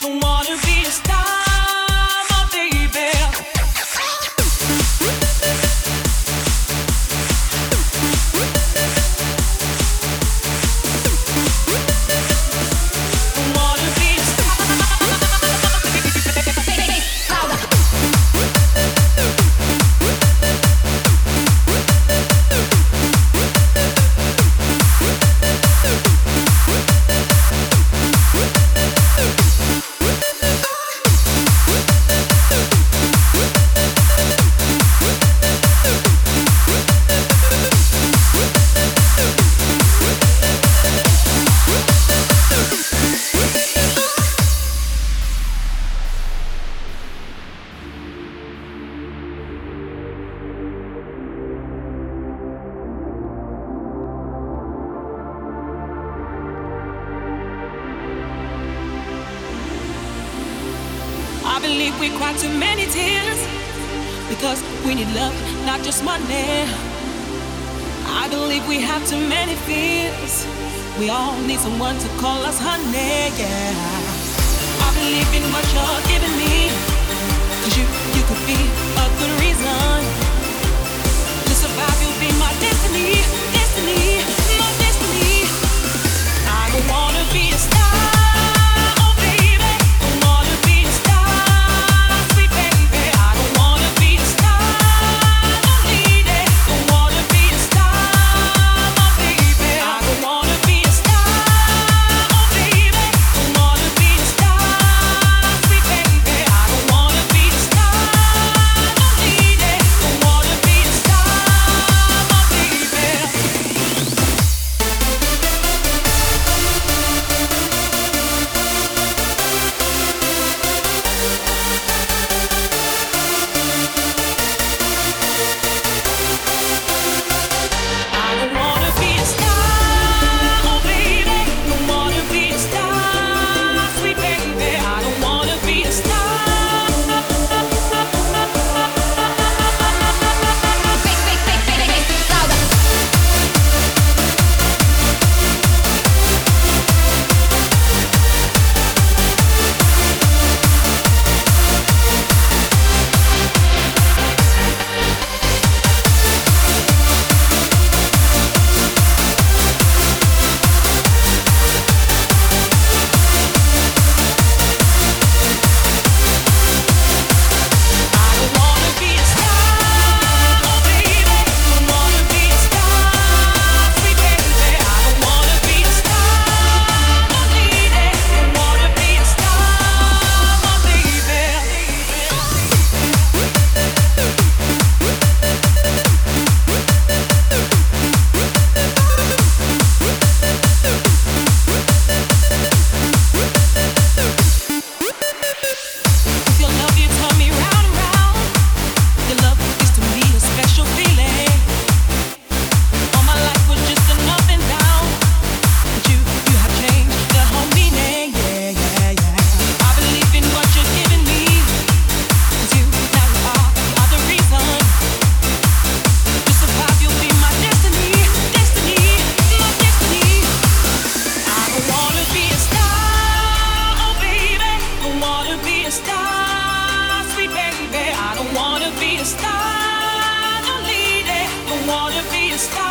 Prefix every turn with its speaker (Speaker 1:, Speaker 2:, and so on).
Speaker 1: I believe we cry too many tears because we need love, not just money. I believe we have too many fears. We all need someone to call us honey, yeah. I believe in what you're giving me, 'cause you could be a good reason to survive. You'll be my destiny, destiny, my destiny. I don't wanna be a star. Star, don't leave it. I wanna be a star.